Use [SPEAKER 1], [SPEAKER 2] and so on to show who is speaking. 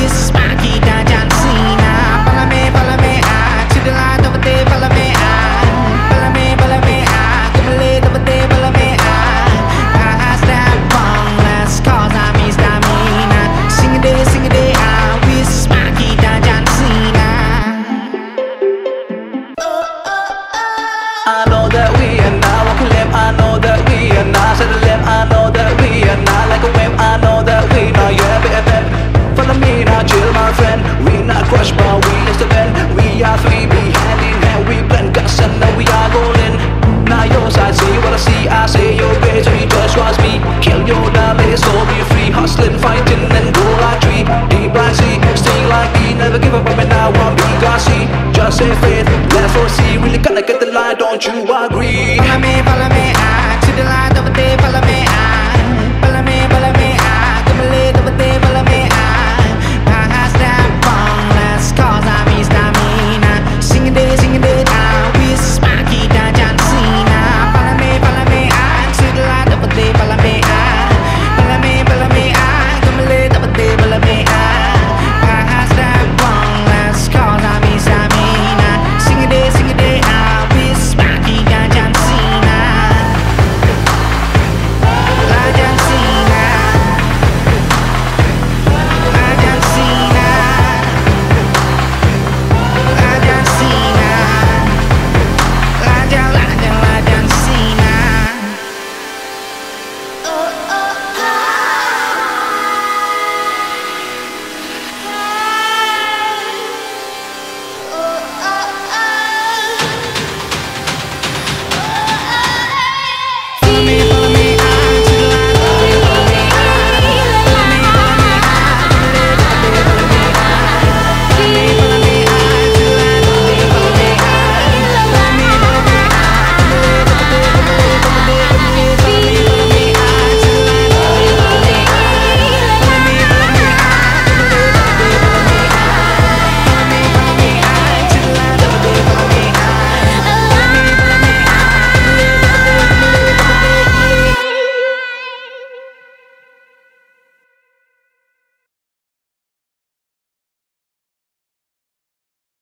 [SPEAKER 1] I know that we are now walking left. I know that we are now set the left. I know that we are now like a wave. I know that we are yeah, BFF. Follow me now, chill, my friend. We not crush, but we is the bend. We are three, be hand in hand. We blend guts and now we are golden. Now your side, see what I see. I say your grace, we just trust me. Kill your damage, so be free. Hustling, fighting, and go like tree. Deep like sea, stay like me. Never give up, but now I'm being gassy. Just say faith, let's foresee. Really gotta get the line, don't you agree?
[SPEAKER 2] Follow me, to the light of the day, follow me,